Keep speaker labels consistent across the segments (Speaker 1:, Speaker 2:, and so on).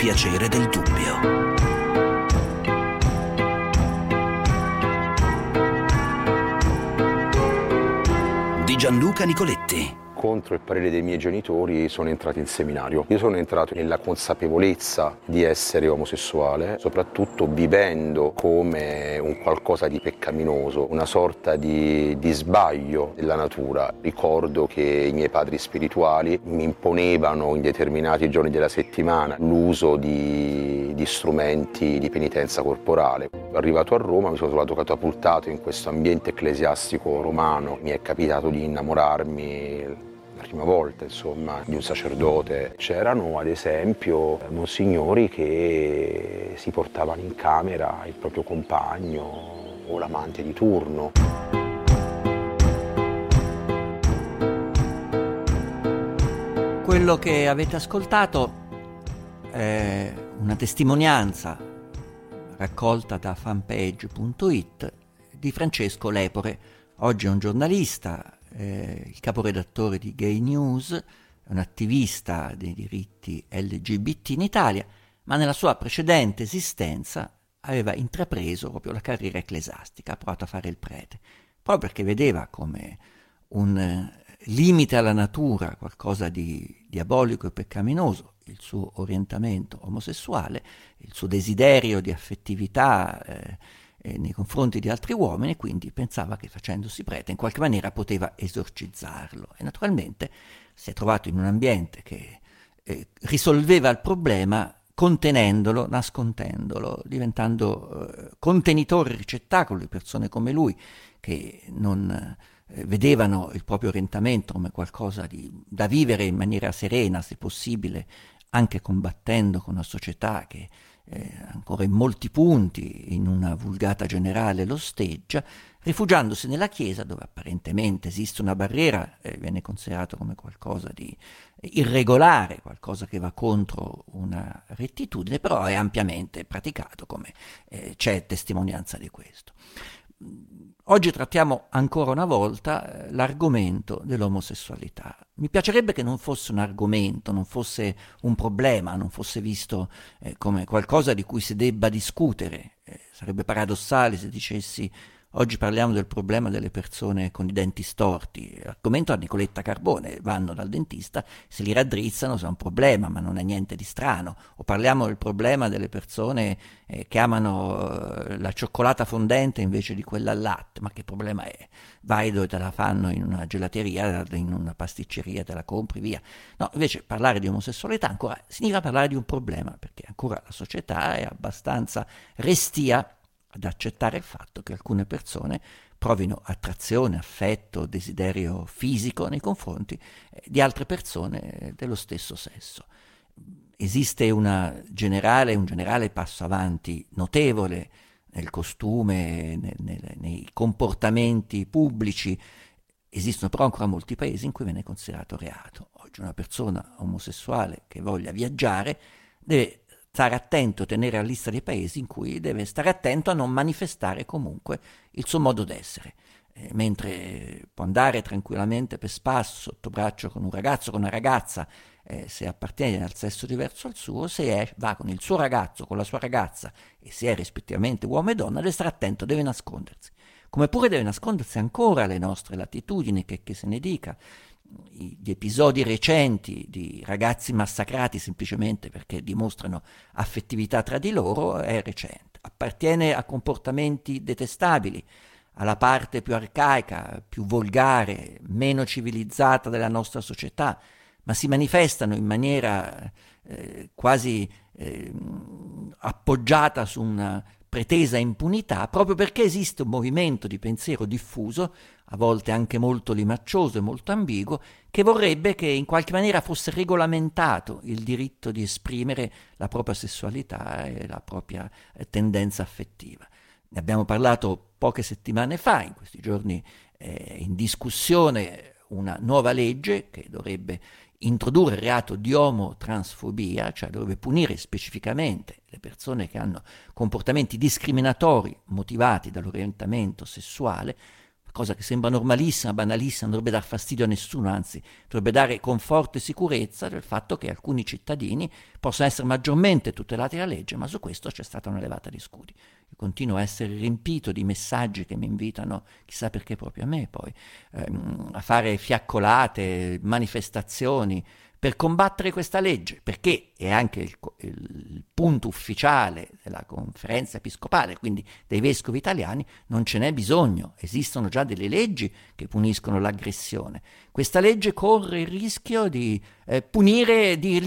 Speaker 1: piacere del dubbio. Di Gianluca Nicoletti.
Speaker 2: Contro il parere dei miei genitori sono entrato in seminario. Io sono entrato nella consapevolezza di essere omosessuale, soprattutto vivendo come un qualcosa di peccaminoso, una sorta di sbaglio della natura. Ricordo che i miei padri spirituali mi imponevano in determinati giorni della settimana l'uso di strumenti di penitenza corporale. Arrivato a Roma mi sono trovato catapultato in questo ambiente ecclesiastico romano. Mi è capitato di innamorarmi la prima volta, insomma, di un sacerdote. C'erano ad esempio monsignori che si portavano in camera il proprio compagno o l'amante di turno.
Speaker 3: Quello che avete ascoltato è una testimonianza raccolta da fanpage.it di Francesco Lepore. Oggi è un giornalista, il caporedattore di Gay News, un attivista dei diritti LGBT in Italia, ma nella sua precedente esistenza aveva intrapreso proprio la carriera ecclesiastica, ha provato a fare il prete, proprio perché vedeva come un limite alla natura, qualcosa di diabolico e peccaminoso, il suo orientamento omosessuale, il suo desiderio di affettività nei confronti di altri uomini, quindi pensava che facendosi prete in qualche maniera poteva esorcizzarlo. E naturalmente si è trovato in un ambiente che risolveva il problema contenendolo, nascondendolo, diventando contenitore, ricettacolo di persone come lui che non vedevano il proprio orientamento come qualcosa da vivere in maniera serena, se possibile, anche combattendo con una società che ancora in molti punti, in una vulgata generale, lo osteggia, rifugiandosi nella Chiesa, dove apparentemente esiste una barriera, viene considerato come qualcosa di irregolare, qualcosa che va contro una rettitudine, però è ampiamente praticato, come c'è testimonianza di questo. Oggi trattiamo ancora una volta l'argomento dell'omosessualità. Mi piacerebbe che non fosse un argomento, non fosse un problema, non fosse visto come qualcosa di cui si debba discutere. Sarebbe paradossale se dicessi oggi parliamo del problema delle persone con i denti storti. L'argomento a Nicoletta Carbone, vanno dal dentista, se li raddrizzano, se è un problema, ma non è niente di strano. O parliamo del problema delle persone che amano la cioccolata fondente invece di quella al latte, ma che problema è? Vai dove te la fanno in una gelateria, in una pasticceria, te la compri, via. No, invece parlare di omosessualità ancora significa parlare di un problema, perché ancora la società è abbastanza restia ad accettare il fatto che alcune persone provino attrazione, affetto, desiderio fisico nei confronti di altre persone dello stesso sesso. Esiste un generale passo avanti notevole nel costume, nei comportamenti pubblici. Esistono però ancora molti paesi in cui viene considerato reato. Oggi una persona omosessuale che voglia viaggiare deve stare attento, tenere la lista dei paesi in cui deve stare attento a non manifestare comunque il suo modo d'essere, mentre può andare tranquillamente per spasso sotto braccio con un ragazzo, con una ragazza, se appartiene al sesso diverso al suo, se va con il suo ragazzo, con la sua ragazza, e se è rispettivamente uomo e donna, deve stare attento, deve nascondersi. Come pure deve nascondersi ancora alle nostre latitudini, che se ne dica. Gli episodi recenti di ragazzi massacrati semplicemente perché dimostrano affettività tra di loro è recente, appartiene a comportamenti detestabili, alla parte più arcaica, più volgare, meno civilizzata della nostra società, ma si manifestano in maniera quasi appoggiata su una pretesa impunità, proprio perché esiste un movimento di pensiero diffuso, a volte anche molto limaccioso e molto ambiguo, che vorrebbe che in qualche maniera fosse regolamentato il diritto di esprimere la propria sessualità e la propria tendenza affettiva. Ne abbiamo parlato poche settimane fa, in questi giorni è in discussione una nuova legge che dovrebbe introdurre il reato di omotransfobia, cioè dovrebbe punire specificamente le persone che hanno comportamenti discriminatori motivati dall'orientamento sessuale, cosa che sembra normalissima, banalissima, non dovrebbe dar fastidio a nessuno, anzi dovrebbe dare conforto e sicurezza del fatto che alcuni cittadini possano essere maggiormente tutelati dalla legge, ma su questo c'è stata una levata di scudi. Io continuo a essere riempito di messaggi che mi invitano, chissà perché proprio a me poi, a fare fiaccolate, manifestazioni, per combattere questa legge, perché è anche il punto ufficiale della conferenza episcopale, quindi dei vescovi italiani, non ce n'è bisogno, esistono già delle leggi che puniscono l'aggressione. Questa legge corre il rischio di punire, di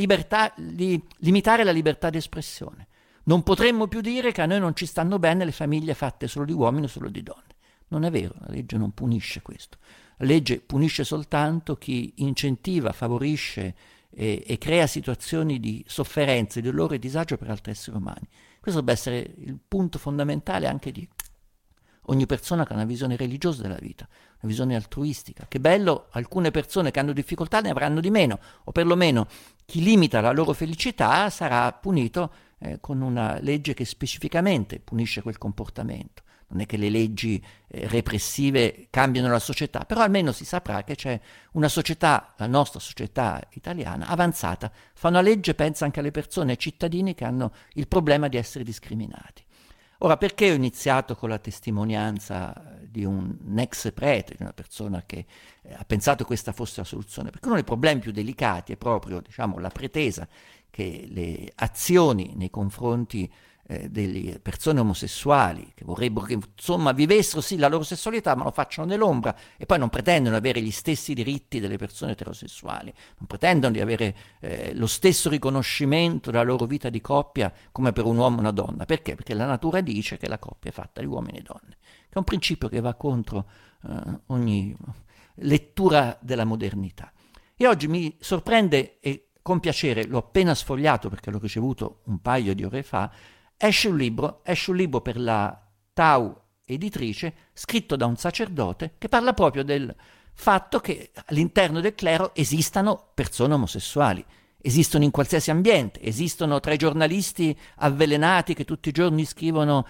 Speaker 3: limitare la libertà di espressione. Non potremmo più dire che a noi non ci stanno bene le famiglie fatte solo di uomini o solo di donne. Non è vero, la legge non punisce questo. La legge punisce soltanto chi incentiva, favorisce e crea situazioni di sofferenza, di dolore e disagio per altri esseri umani. Questo dovrebbe essere il punto fondamentale anche di ogni persona che ha una visione religiosa della vita, una visione altruistica. Che bello, alcune persone che hanno difficoltà ne avranno di meno, o perlomeno chi limita la loro felicità sarà punito con una legge che specificamente punisce quel comportamento. Non è che le leggi repressive cambiano la società, però almeno si saprà che c'è una società, la nostra società italiana, avanzata, fa una legge, pensa anche alle persone, ai cittadini che hanno il problema di essere discriminati. Ora, perché ho iniziato con la testimonianza di un ex prete, di una persona che ha pensato che questa fosse la soluzione? Perché uno dei problemi più delicati è proprio, la pretesa che le azioni nei confronti delle persone omosessuali che vorrebbero che insomma vivessero sì la loro sessualità ma lo facciano nell'ombra e poi non pretendono di avere gli stessi diritti delle persone eterosessuali, non pretendono di avere lo stesso riconoscimento della loro vita di coppia come per un uomo e una donna. Perché? Perché la natura dice che la coppia è fatta di uomini e donne, che è un principio che va contro ogni lettura della modernità. E oggi mi sorprende e con piacere, l'ho appena sfogliato perché l'ho ricevuto un paio di ore fa, esce un libro per la Tau editrice, scritto da un sacerdote, che parla proprio del fatto che all'interno del clero esistano persone omosessuali, esistono in qualsiasi ambiente, esistono tra i giornalisti avvelenati che tutti i giorni scrivono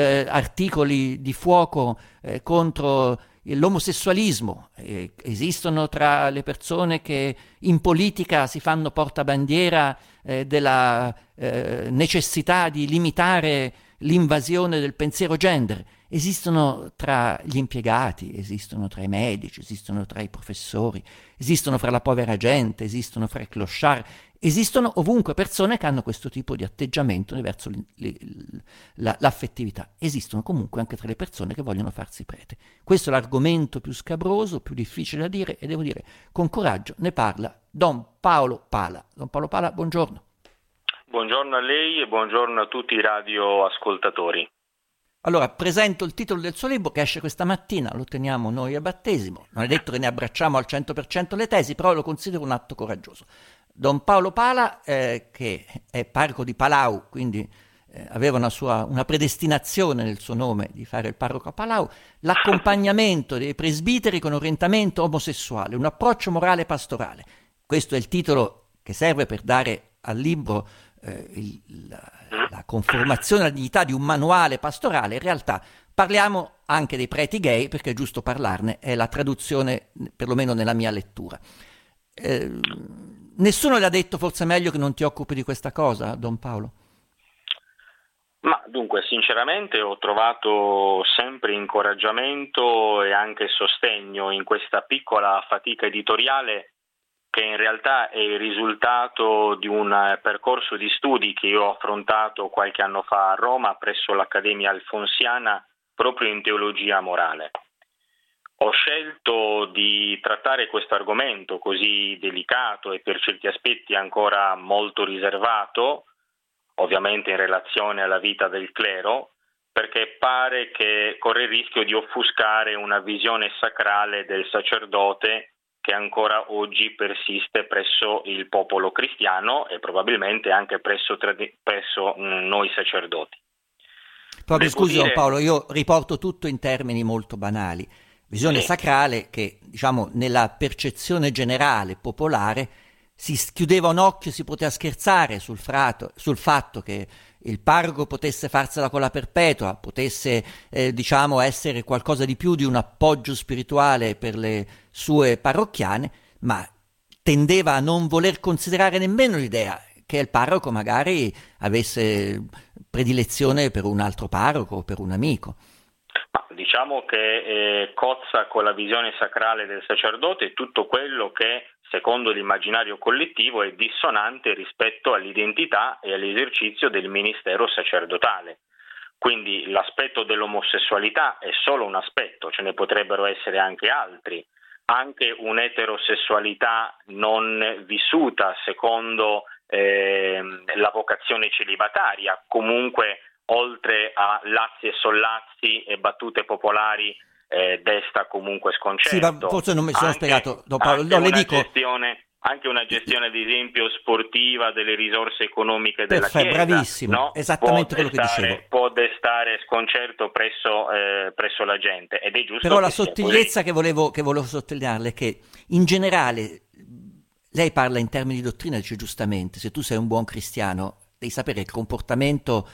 Speaker 3: articoli di fuoco contro l'omosessualismo, esistono tra le persone che in politica si fanno portabandiera della necessità di limitare l'invasione del pensiero gender, esistono tra gli impiegati, esistono tra i medici, esistono tra i professori, esistono fra la povera gente, esistono fra i clochard, esistono ovunque persone che hanno questo tipo di atteggiamento verso l'affettività. Esistono comunque anche tra le persone che vogliono farsi prete. Questo è l'argomento più scabroso, più difficile da dire, e devo dire con coraggio ne parla Don Paolo Pala. Don Paolo Pala, buongiorno.
Speaker 4: Buongiorno a lei e buongiorno a tutti i radioascoltatori.
Speaker 3: Allora, presento il titolo del suo libro che esce questa mattina, lo teniamo noi a battesimo. Non è detto che ne abbracciamo al 100% le tesi, però lo considero un atto coraggioso. Don Paolo Pala, che è parroco di Palau, quindi aveva una predestinazione nel suo nome di fare il parroco a Palau, l'accompagnamento dei presbiteri con orientamento omosessuale, un approccio morale pastorale. Questo è il titolo che serve per dare al libro la conformazione alla dignità di un manuale pastorale. In realtà parliamo anche dei preti gay, perché è giusto parlarne, è la traduzione, perlomeno nella mia lettura. Nessuno le ha detto forse meglio che non ti occupi di questa cosa, Don Paolo?
Speaker 4: Ma dunque, sinceramente ho trovato sempre incoraggiamento e anche sostegno in questa piccola fatica editoriale, che in realtà è il risultato di un percorso di studi che io ho affrontato qualche anno fa a Roma presso l'Accademia Alfonsiana proprio in teologia morale. Ho scelto di trattare questo argomento così delicato e per certi aspetti ancora molto riservato, ovviamente in relazione alla vita del clero, perché pare che corre il rischio di offuscare una visione sacrale del sacerdote che ancora oggi persiste presso il popolo cristiano e probabilmente anche presso noi sacerdoti.
Speaker 3: Proprio scusi, Don Paolo, io riporto tutto in termini molto banali. Visione sacrale che, nella percezione generale, popolare, si chiudeva un occhio, si poteva scherzare sul fatto che il parroco potesse farsela con la perpetua, potesse essere qualcosa di più di un appoggio spirituale per le sue parrocchiane, ma tendeva a non voler considerare nemmeno l'idea che il parroco magari avesse predilezione per un altro parroco o per un amico.
Speaker 4: Ma diciamo che cozza con la visione sacrale del sacerdote tutto quello che, secondo l'immaginario collettivo, è dissonante rispetto all'identità e all'esercizio del ministero sacerdotale. Quindi l'aspetto dell'omosessualità è solo un aspetto, ce ne potrebbero essere anche altri. Anche un'eterosessualità non vissuta secondo la vocazione celibataria, comunque oltre a lazzi e sollazzi e battute popolari desta comunque sconcerto.
Speaker 3: Sì, ma forse non mi sono spiegato.
Speaker 4: Anche una gestione ad esempio sportiva delle risorse economiche della Chiesa,
Speaker 3: bravissimo,
Speaker 4: no?
Speaker 3: Esattamente quello che dicevo.
Speaker 4: Può destare sconcerto presso la gente, ed è giusto.
Speaker 3: Però la sottigliezza che volevo sottolinearle è che in generale lei parla in termini di dottrina, dice giustamente, se tu sei un buon cristiano devi sapere che il comportamento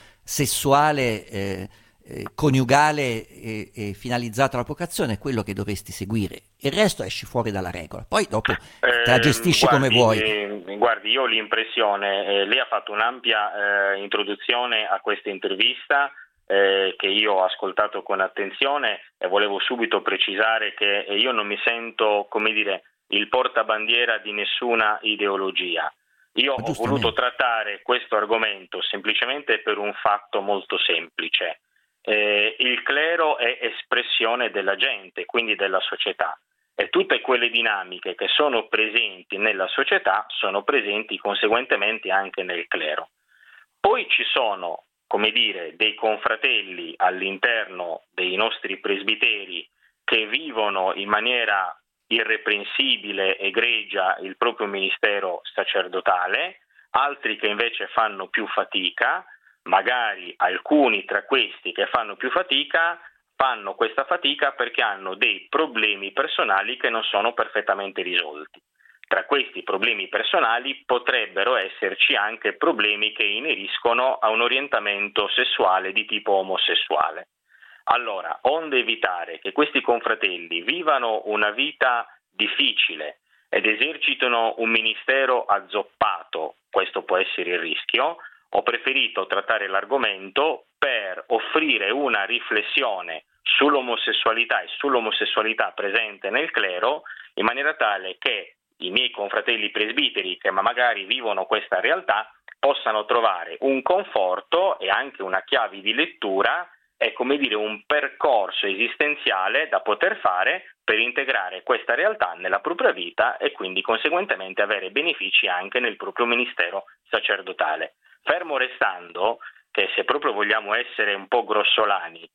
Speaker 3: sessuale coniugale e finalizzato alla vocazione è quello che dovresti seguire, il resto esci fuori dalla regola, poi dopo te la gestisci come vuoi.
Speaker 4: Guardi, io ho l'impressione, lei ha fatto un'ampia introduzione a questa intervista che io ho ascoltato con attenzione, e volevo subito precisare che io non mi sento, come dire, il portabandiera di nessuna ideologia. Io ho voluto trattare questo argomento semplicemente per un fatto molto semplice. Il clero è espressione della gente, quindi della società, e tutte quelle dinamiche che sono presenti nella società sono presenti conseguentemente anche nel clero. Poi ci sono, come dire, dei confratelli all'interno dei nostri presbiteri che vivono in maniera irreprensibile, egregia il proprio ministero sacerdotale, altri che invece fanno più fatica. Magari alcuni tra questi che fanno più fatica fanno questa fatica perché hanno dei problemi personali che non sono perfettamente risolti. Tra questi problemi personali potrebbero esserci anche problemi che ineriscono a un orientamento sessuale di tipo omosessuale. Allora, onde evitare che questi confratelli vivano una vita difficile ed esercitino un ministero azzoppato, questo può essere il rischio, ho preferito trattare l'argomento per offrire una riflessione sull'omosessualità e sull'omosessualità presente nel clero, in maniera tale che i miei confratelli presbiteri che magari vivono questa realtà possano trovare un conforto e anche una chiave di lettura e, come dire, un percorso esistenziale da poter fare per integrare questa realtà nella propria vita e quindi conseguentemente avere benefici anche nel proprio ministero sacerdotale. Fermo restando che, se proprio vogliamo essere un po' grossolani,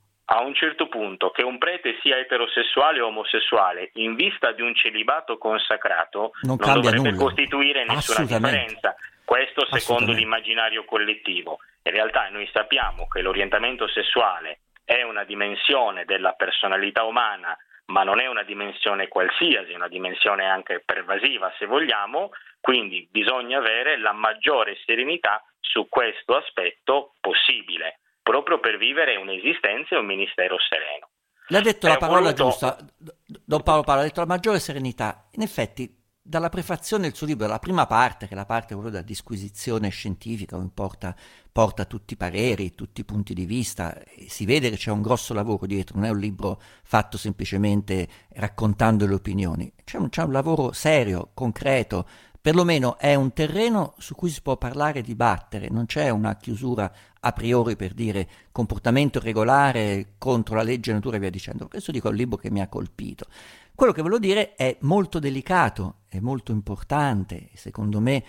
Speaker 4: a un certo punto che un prete sia eterosessuale o omosessuale in vista di un celibato consacrato non dovrebbe costituire nessuna differenza. Questo secondo l'immaginario collettivo. In realtà noi sappiamo che l'orientamento sessuale è una dimensione della personalità umana, ma non è una dimensione qualsiasi, è una dimensione anche pervasiva se vogliamo, quindi bisogna avere la maggiore serenità su questo aspetto possibile, proprio per vivere un'esistenza e un ministero sereno.
Speaker 3: L'ha detto la parola giusta, Don Paolo Paolo ha detto la maggiore serenità. In effetti, dalla prefazione del suo libro, la prima parte, che è la parte proprio della disquisizione scientifica, porta tutti i pareri, tutti i punti di vista, si vede che c'è un grosso lavoro dietro, non è un libro fatto semplicemente raccontando le opinioni, c'è un lavoro serio, concreto, perlomeno è un terreno su cui si può parlare e dibattere, non c'è una chiusura a priori per dire comportamento regolare contro la legge natura e via dicendo. Questo dico è un libro che mi ha colpito. Quello che volevo dire è molto delicato, è molto importante, secondo me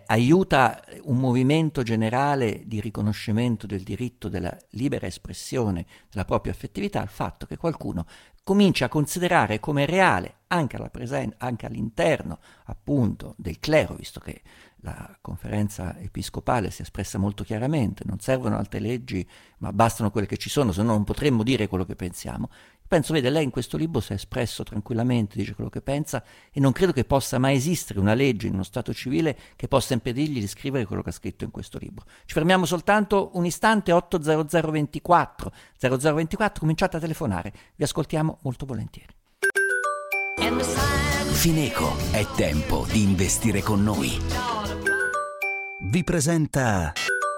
Speaker 3: aiuta un movimento generale di riconoscimento del diritto della libera espressione della propria affettività, il fatto che qualcuno comincia a considerare come reale anche all'interno appunto del clero, visto che la conferenza episcopale si è espressa molto chiaramente, non servono altre leggi, ma bastano quelle che ci sono, se no non potremmo dire quello che pensiamo. Penso, vede, lei in questo libro si è espresso tranquillamente, dice quello che pensa, e non credo che possa mai esistere una legge in uno Stato civile che possa impedirgli di scrivere quello che ha scritto in questo libro. Ci fermiamo soltanto un istante, 80024 0024, cominciate a telefonare, vi ascoltiamo molto volentieri.
Speaker 1: Fineco, è tempo di investire con noi. Vi presenta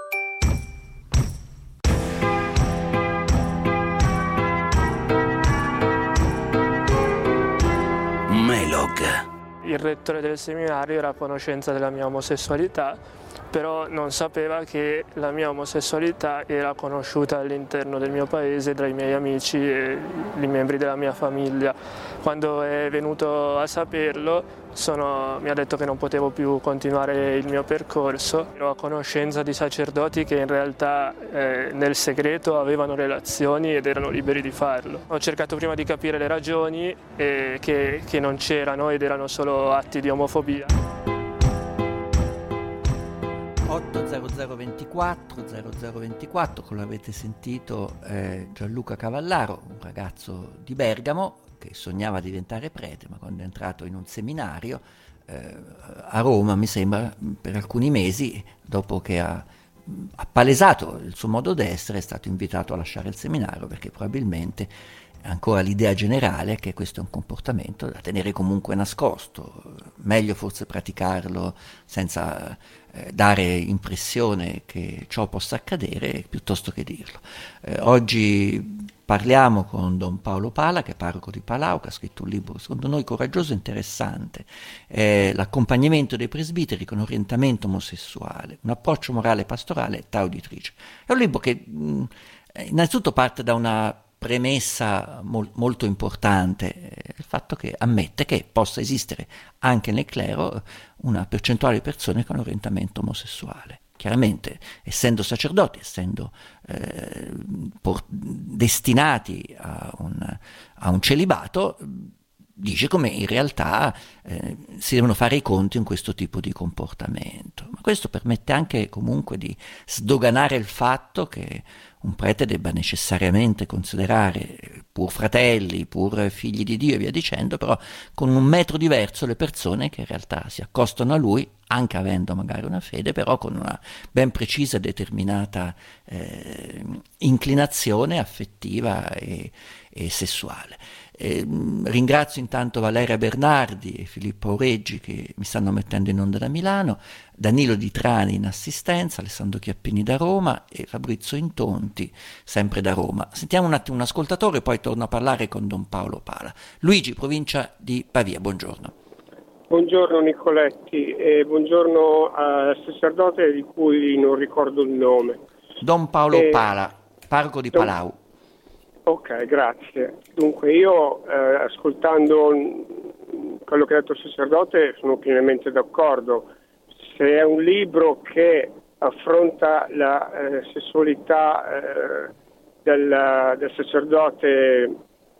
Speaker 1: Melog.
Speaker 5: Il rettore del seminario era a conoscenza della mia omosessualità, però non sapeva che la mia omosessualità era conosciuta all'interno del mio paese dai miei amici e i membri della mia famiglia. Quando è venuto a saperlo mi ha detto che non potevo più continuare il mio percorso. Ero a conoscenza di sacerdoti che in realtà nel segreto avevano relazioni ed erano liberi di farlo. Ho cercato prima di capire le ragioni che non c'erano ed erano solo atti di omofobia.
Speaker 3: 80024 0024, come avete sentito, Gianluca Cavallaro, un ragazzo di Bergamo che sognava di diventare prete, ma quando è entrato in un seminario a Roma, mi sembra, per alcuni mesi, dopo che ha palesato il suo modo d'essere, è stato invitato a lasciare il seminario perché probabilmente ancora l'idea generale è che questo è un comportamento da tenere comunque nascosto, meglio forse praticarlo senza dare impressione che ciò possa accadere piuttosto che dirlo. Oggi parliamo con Don Paolo Pala, che è parroco di Palau, che ha scritto un libro secondo noi coraggioso e interessante, L'accompagnamento dei presbiteri con orientamento omosessuale, un approccio morale pastorale e età uditrice. È un libro che innanzitutto parte da una premessa molto importante, il fatto che ammette che possa esistere anche nel clero una percentuale di persone con orientamento omosessuale. Chiaramente, essendo sacerdoti, essendo destinati a un celibato, dice come in realtà si devono fare i conti in questo tipo di comportamento. Ma questo permette anche comunque di sdoganare il fatto che un prete debba necessariamente considerare, pur fratelli, pur figli di Dio e via dicendo, però con un metro diverso le persone che in realtà si accostano a lui, anche avendo magari una fede, però con una ben precisa e determinata inclinazione affettiva e sessuale. Ringrazio intanto Valeria Bernardi e Filippo Aureggi che mi stanno mettendo in onda da Milano, Danilo Di Trani in assistenza, Alessandro Chiappini da Roma e Fabrizio Intonti sempre da Roma. Sentiamo un attimo un ascoltatore, poi torno a parlare con Don Paolo Pala. Luigi, provincia di Pavia, buongiorno.
Speaker 6: Buongiorno Nicoletti e buongiorno al sacerdote di cui non ricordo il nome.
Speaker 3: Don Paolo Pala, parroco di Palau.
Speaker 6: Ok, grazie. Dunque io ascoltando quello che ha detto il sacerdote sono pienamente d'accordo. Se è un libro che affronta la sessualità del sacerdote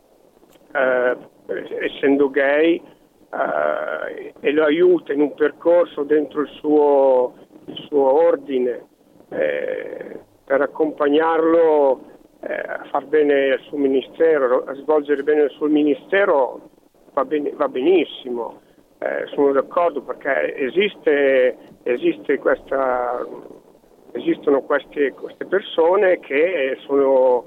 Speaker 6: essendo gay e lo aiuta in un percorso dentro il suo ordine per accompagnarlo a far bene il suo ministero, a svolgere bene il suo ministero, va benissimo. Sono d'accordo perché esistono queste persone che sono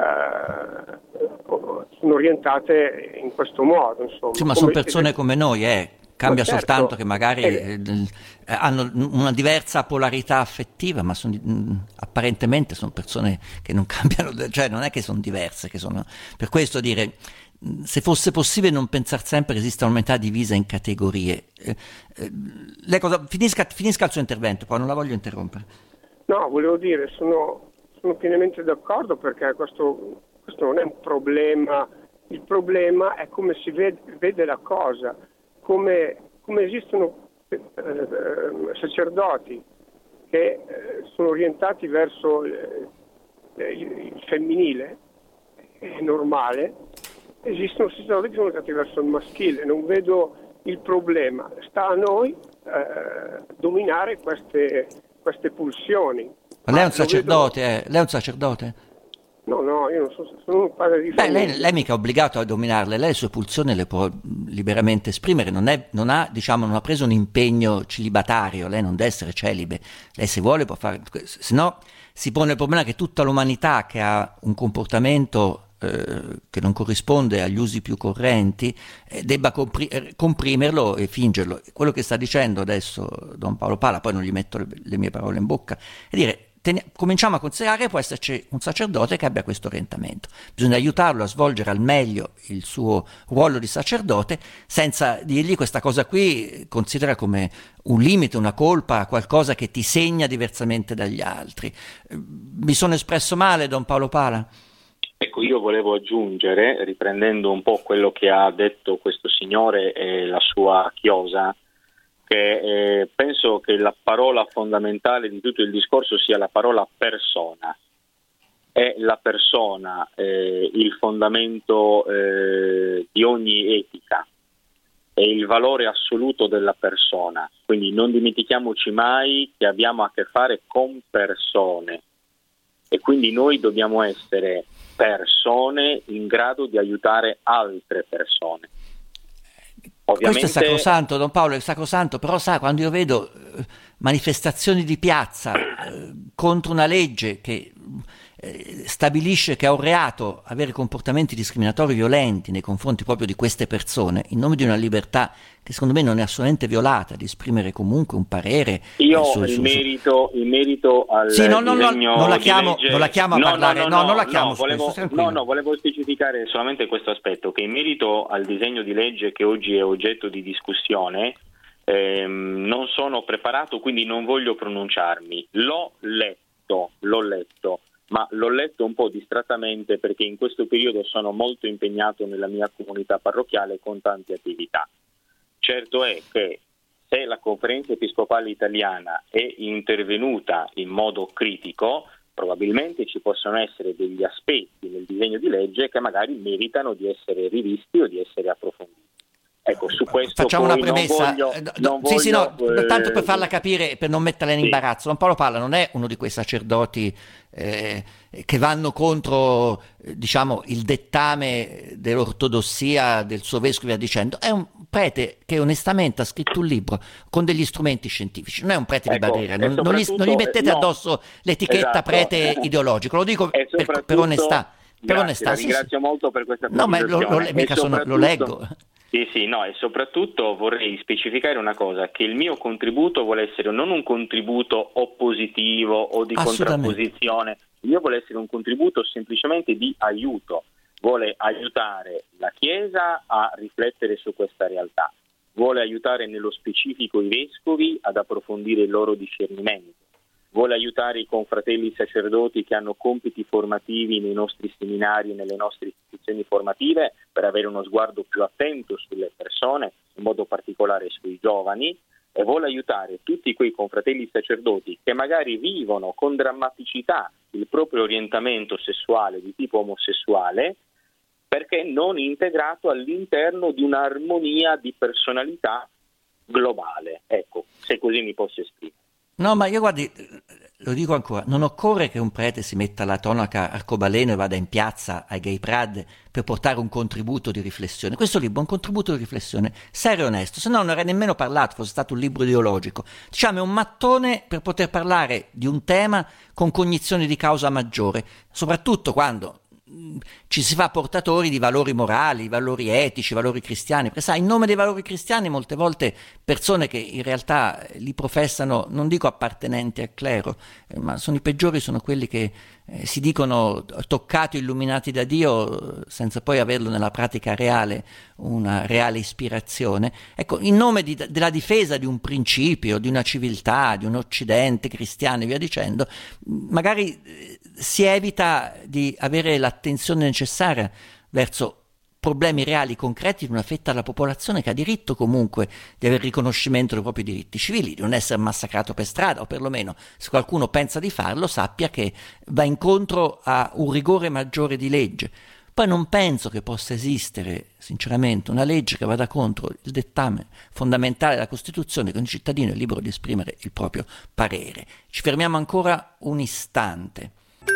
Speaker 6: orientate in questo modo, insomma.
Speaker 3: Sì, ma sono persone come noi, cambia
Speaker 6: certo,
Speaker 3: soltanto che magari hanno una diversa polarità affettiva, ma apparentemente sono persone che non cambiano, cioè non è che sono diverse, che sono, per questo dire, se fosse possibile non pensare sempre che esista un'umanità divisa in categorie. Lei finisca il suo intervento, poi non la voglio interrompere.
Speaker 6: No, volevo dire, sono pienamente d'accordo perché questo non è un problema, il problema è come si vede la cosa, come esistono sacerdoti che sono orientati verso il femminile, è normale, esistono sacerdoti che sono orientati verso il maschile, non vedo il problema, sta a noi dominare queste pulsioni.
Speaker 3: Ma lei è un sacerdote? Lei è un sacerdote?
Speaker 6: No, io non sono un padre di famiglia.
Speaker 3: Lei mica è obbligato a dominarle, lei le sue pulsioni le può liberamente esprimere, non ha preso un impegno celibatario, lei non deve essere celibe, lei se vuole può fare, se no si pone il problema che tutta l'umanità che ha un comportamento che non corrisponde agli usi più correnti debba comprimerlo e fingerlo. Quello che sta dicendo adesso Don Paolo Pala, poi non gli metto le mie parole in bocca, è dire cominciamo a considerare che può esserci un sacerdote che abbia questo orientamento. Bisogna aiutarlo a svolgere al meglio il suo ruolo di sacerdote senza dirgli questa cosa qui considera come un limite, una colpa, qualcosa che ti segna diversamente dagli altri. Mi sono espresso male, Don Paolo Pala?
Speaker 4: Ecco, io volevo aggiungere, riprendendo un po' quello che ha detto questo signore e la sua chiosa, che penso che la parola fondamentale di tutto il discorso sia la parola persona. È la persona il fondamento di ogni etica, è il valore assoluto della persona, quindi non dimentichiamoci mai che abbiamo a che fare con persone e quindi noi dobbiamo essere persone in grado di aiutare altre persone. Ovviamente...
Speaker 3: Questo è sacrosanto, Don Paolo, è sacrosanto, però sa, quando io vedo manifestazioni di piazza contro una legge che stabilisce che è un reato avere comportamenti discriminatori violenti nei confronti proprio di queste persone, in nome di una libertà che secondo me non è assolutamente violata, di esprimere comunque un parere.
Speaker 4: Io in merito al disegno
Speaker 3: non la chiamo a parlare, non la chiamo.
Speaker 4: Volevo specificare solamente questo aspetto, che in merito al disegno di legge che oggi è oggetto di discussione non sono preparato, quindi non voglio pronunciarmi. L'ho letto, ma l'ho letto un po' distrattamente perché in questo periodo sono molto impegnato nella mia comunità parrocchiale con tante attività. Certo è che se la Conferenza Episcopale Italiana è intervenuta in modo critico, probabilmente ci possono essere degli aspetti nel disegno di legge che magari meritano di essere rivisti o di essere approfonditi. Ecco, su questo
Speaker 3: facciamo una premessa. Tanto per
Speaker 4: per
Speaker 3: farla capire, per non metterla in imbarazzo. Don Paolo Palla non è uno di quei sacerdoti che vanno contro, il dettame dell'ortodossia del suo vescovo e via dicendo. È un prete che onestamente ha scritto un libro con degli strumenti scientifici. Non è un prete di barriera. Non gli mettete addosso l'etichetta prete ideologico. Lo dico per onestà.
Speaker 4: La ringrazio molto per questa precisazione.
Speaker 3: No, ma lo leggo.
Speaker 4: Sì, no, e soprattutto vorrei specificare una cosa, che il mio contributo vuole essere non un contributo oppositivo o di contrapposizione, il mio vuole essere un contributo semplicemente di aiuto, vuole aiutare la Chiesa a riflettere su questa realtà, vuole aiutare nello specifico i vescovi ad approfondire il loro discernimento, vuole aiutare i confratelli sacerdoti che hanno compiti formativi nei nostri seminari e nelle nostre istituzioni formative per avere uno sguardo più attento sulle persone, in modo particolare sui giovani, e vuole aiutare tutti quei confratelli sacerdoti che magari vivono con drammaticità il proprio orientamento sessuale di tipo omosessuale, perché non integrato all'interno di un'armonia di personalità globale. Ecco, se così mi posso esprimere.
Speaker 3: No, ma io guardi, lo dico ancora, non occorre che un prete si metta la tonaca arcobaleno e vada in piazza ai Gay Pride per portare un contributo di riflessione. Questo libro è un contributo di riflessione serio e onesto, se no non avrei nemmeno parlato, fosse stato un libro ideologico. Diciamo è un mattone per poter parlare di un tema con cognizione di causa maggiore, soprattutto quando ci si fa portatori di valori morali, valori etici, valori cristiani, perché sai, in nome dei valori cristiani molte volte persone che in realtà li professano, non dico appartenenti al clero, ma sono i peggiori, sono quelli che si dicono toccati, illuminati da Dio senza poi averlo nella pratica reale, una reale ispirazione. Ecco, in nome della difesa di un principio, di una civiltà, di un occidente cristiano e via dicendo, magari si evita di avere l'attenzione necessaria verso problemi reali, concreti di una fetta della popolazione che ha diritto comunque di avere riconoscimento dei propri diritti civili, di non essere massacrato per strada, o perlomeno se qualcuno pensa di farlo sappia che va incontro a un rigore maggiore di legge. Poi non penso che possa esistere, sinceramente, una legge che vada contro il dettame fondamentale della Costituzione, che ogni cittadino è libero di esprimere il proprio parere. Ci fermiamo ancora un istante.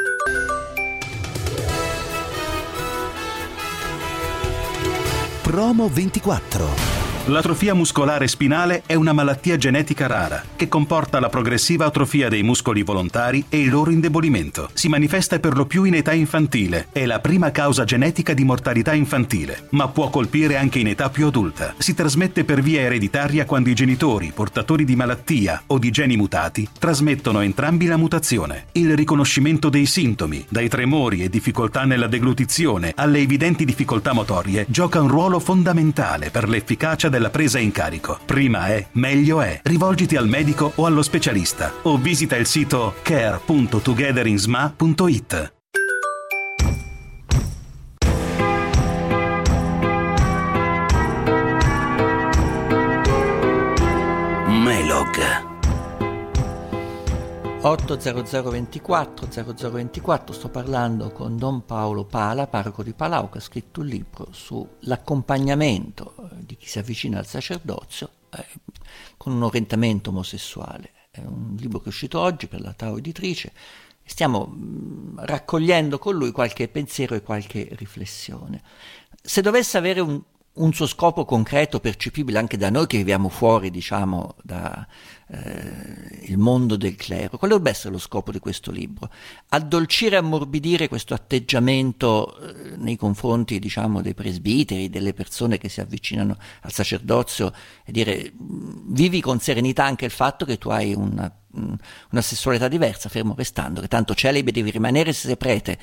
Speaker 1: Promo 24.
Speaker 7: L'atrofia muscolare spinale è una malattia genetica rara che comporta la progressiva atrofia dei muscoli volontari e il loro indebolimento. Si manifesta per lo più in età infantile, è la prima causa genetica di mortalità infantile, ma può colpire anche in età più adulta. Si trasmette per via ereditaria quando i genitori, portatori di malattia o di geni mutati, trasmettono entrambi la mutazione. Il riconoscimento dei sintomi, dai tremori e difficoltà nella deglutizione alle evidenti difficoltà motorie, gioca un ruolo fondamentale per l'efficacia della presa in carico. Prima è, meglio è. Rivolgiti al medico o allo specialista o visita il sito care.togetherinsma.it.
Speaker 1: Melog
Speaker 3: 80024 sto parlando con Don Paolo Pala, parroco di Palau, che ha scritto un libro sull'accompagnamento di chi si avvicina al sacerdozio con un orientamento omosessuale. È un libro che è uscito oggi per la Tao Editrice. Stiamo raccogliendo con lui qualche pensiero e qualche riflessione. Se dovesse avere un suo scopo concreto, percepibile anche da noi che viviamo fuori, diciamo, da il mondo del clero, quale dovrebbe essere lo scopo di questo libro? Addolcire e ammorbidire questo atteggiamento nei confronti, diciamo, dei presbiteri, delle persone che si avvicinano al sacerdozio, e dire: vivi con serenità anche il fatto che tu hai una sessualità diversa, fermo restando che tanto celibe devi rimanere se sei prete,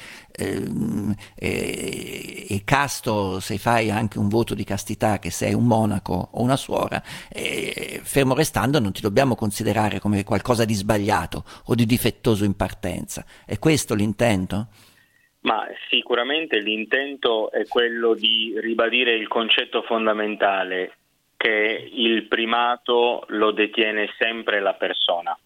Speaker 3: e casto se fai anche un voto di castità, che sei un monaco o una suora, fermo restando non ti dobbiamo considerare come qualcosa di sbagliato o di difettoso in partenza. È questo l'intento?
Speaker 4: Ma sicuramente l'intento è quello di ribadire il concetto fondamentale che il primato lo detiene sempre la persona.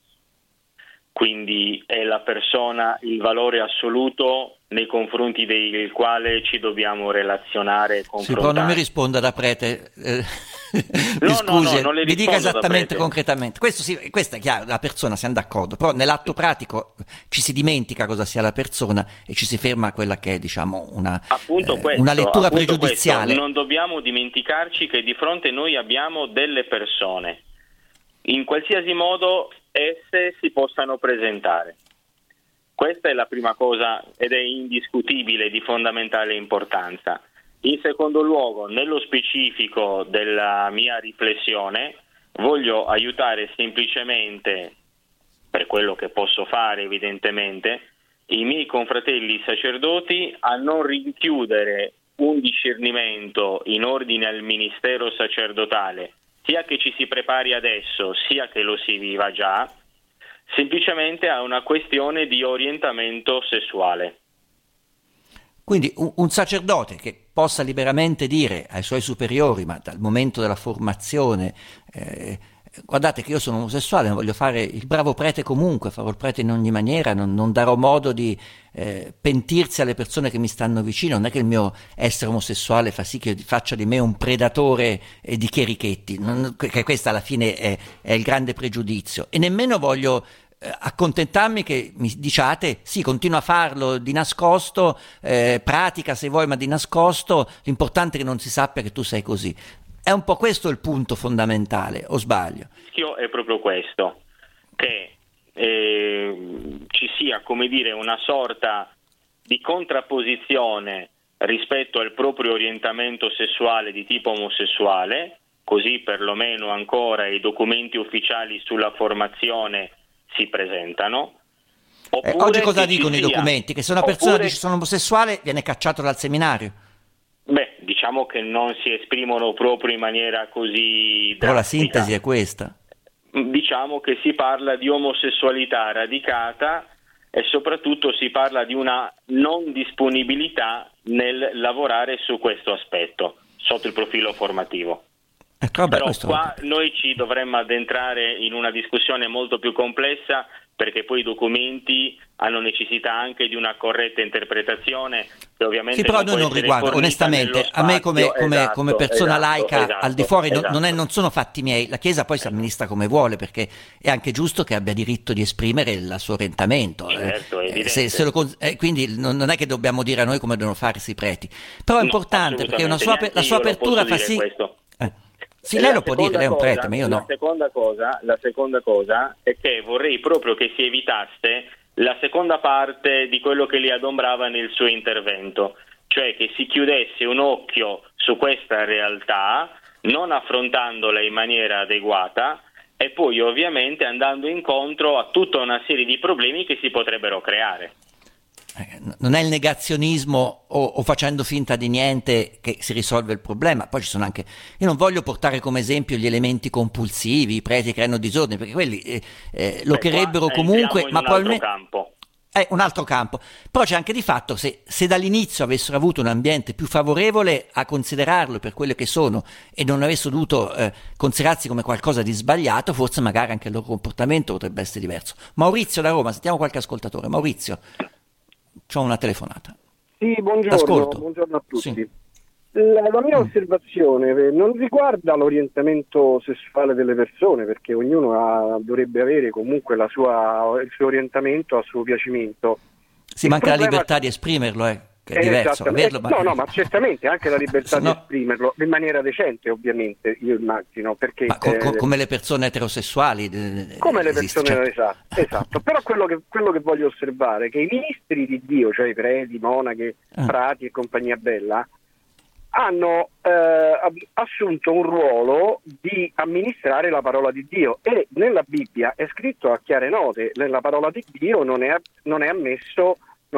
Speaker 4: Quindi è la persona il valore assoluto nei confronti del quale ci dobbiamo relazionare e confrontare.
Speaker 3: Sì, però non mi risponda da prete.
Speaker 4: No,
Speaker 3: scusi,
Speaker 4: non le
Speaker 3: mi dica
Speaker 4: rispondo
Speaker 3: esattamente concretamente. Questo è chiaro, la persona, siamo d'accordo, però nell'atto pratico ci si dimentica cosa sia la persona e ci si ferma a quella che è, diciamo, una lettura pregiudiziale.
Speaker 4: Questo. Non dobbiamo dimenticarci che di fronte noi abbiamo delle persone, in qualsiasi modo esse si possano presentare. Questa è la prima cosa ed è indiscutibile, di fondamentale importanza. In secondo luogo, nello specifico della mia riflessione, voglio aiutare semplicemente, per quello che posso fare evidentemente, i miei confratelli sacerdoti a non rinchiudere un discernimento in ordine al ministero sacerdotale, sia che ci si prepari adesso, sia che lo si viva già, semplicemente a una questione di orientamento sessuale.
Speaker 3: Quindi un sacerdote che possa liberamente dire ai suoi superiori, ma dal momento della formazione, guardate che io sono omosessuale, non voglio fare il bravo prete comunque, farò il prete in ogni maniera, non darò modo di pentirsi alle persone che mi stanno vicino, non è che il mio essere omosessuale fa sì che faccia di me un predatore di chierichetti, che questa alla fine è il grande pregiudizio, e nemmeno voglio accontentarmi che mi diciate sì, continua a farlo di nascosto, pratica se vuoi ma di nascosto, l'importante è che non si sappia che tu sei così. È un po' questo il punto fondamentale, o sbaglio?
Speaker 4: Il rischio è proprio questo, che ci sia, come dire, una sorta di contrapposizione rispetto al proprio orientamento sessuale di tipo omosessuale, così perlomeno ancora i documenti ufficiali sulla formazione si presentano.
Speaker 3: Oggi cosa dicono i documenti? Che se una persona dice sono omosessuale viene cacciato dal seminario?
Speaker 4: Beh, diciamo che non si esprimono proprio in maniera così drastica.
Speaker 3: Però la sintesi è questa.
Speaker 4: Diciamo che si parla di omosessualità radicata e soprattutto si parla di una non disponibilità nel lavorare su questo aspetto, sotto il profilo formativo. Però qua noi ci dovremmo addentrare in una discussione molto più complessa perché poi i documenti hanno necessità anche di una corretta interpretazione, che ovviamente
Speaker 3: sì, però noi non riguarda, onestamente, a me come persona laica al di fuori non sono fatti miei. La Chiesa poi si amministra come vuole, perché è anche giusto che abbia diritto di esprimere il suo orientamento.
Speaker 4: Certo, è
Speaker 3: quindi non è che dobbiamo dire a noi come devono farsi i preti, però è importante perché la sua apertura fa sì. Sì, lei lo può dire, lei è un prete, ma io no.
Speaker 4: La seconda cosa è che vorrei proprio che si evitasse la seconda parte di quello che li adombrava nel suo intervento, cioè che si chiudesse un occhio su questa realtà, non affrontandola in maniera adeguata e poi ovviamente andando incontro a tutta una serie di problemi che si potrebbero creare.
Speaker 3: Non è il negazionismo o facendo finta di niente che si risolve il problema. Poi ci sono anche, io non voglio portare come esempio gli elementi compulsivi, i preti che hanno disordine, perché quelli lo creerebbero comunque, ma probabilmente è un altro campo. Però c'è anche di fatto, se dall'inizio avessero avuto un ambiente più favorevole a considerarlo per quello che sono e non avessero dovuto considerarsi come qualcosa di sbagliato, forse magari anche il loro comportamento potrebbe essere diverso. Maurizio da Roma, sentiamo qualche ascoltatore. Maurizio, c'ho una telefonata.
Speaker 8: Sì, buongiorno a tutti.
Speaker 3: Sì.
Speaker 8: La mia osservazione non riguarda l'orientamento sessuale delle persone, perché ognuno dovrebbe avere comunque il suo orientamento a suo piacimento.
Speaker 3: Sì, ma anche la libertà di esprimerlo, che è diverso. Averlo,
Speaker 8: no, ma certamente anche la libertà di esprimerlo in maniera decente, ovviamente, io immagino, perché
Speaker 3: ma come le persone eterosessuali,
Speaker 8: come le persone,
Speaker 3: cioè.
Speaker 8: esatto. Però quello che voglio osservare è che i ministri di Dio, cioè i preti, monache, frati e compagnia bella, hanno assunto un ruolo di amministrare la parola di Dio, e nella Bibbia è scritto a chiare note: nella parola di Dio non è ammessa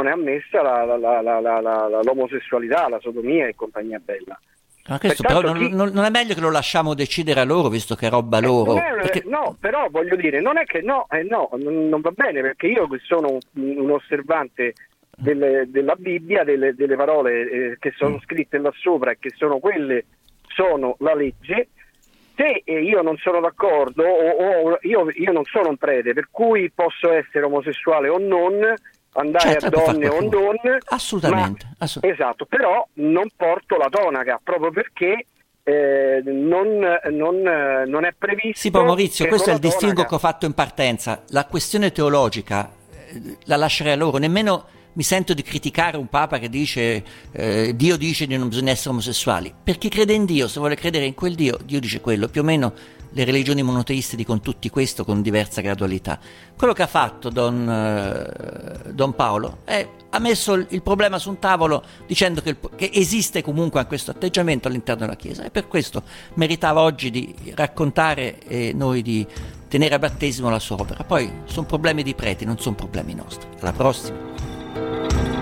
Speaker 8: l'omosessualità, la sodomia e compagnia bella.
Speaker 3: Ma questo però non è meglio che lo lasciamo decidere a loro, visto che è roba loro?
Speaker 8: Perché... No, però voglio dire, non è che non va bene, perché io che sono un osservante della Bibbia, delle parole che sono scritte là sopra e che sono la legge. Se io non sono d'accordo, o io non sono un prete, per cui posso essere omosessuale o non, andare a donne o non,
Speaker 3: assolutamente.
Speaker 8: Esatto, però non porto la tonaca, proprio perché non è previsto.
Speaker 3: Sì, però Maurizio, questo è il distinguo che ho fatto in partenza. La questione teologica la lascerei a loro. Nemmeno mi sento di criticare un papa che dice Dio dice che non bisogna essere omosessuali. Per chi crede in Dio, se vuole credere in quel Dio dice quello. Più o meno le religioni monoteiste dicono tutti questo, con diversa gradualità. Quello che ha fatto Don Paolo ha messo il problema su un tavolo, dicendo che esiste comunque questo atteggiamento all'interno della Chiesa, e per questo meritava oggi di raccontare e noi di tenere a battesimo la sua opera. Poi sono problemi di preti, non sono problemi nostri. Alla prossima.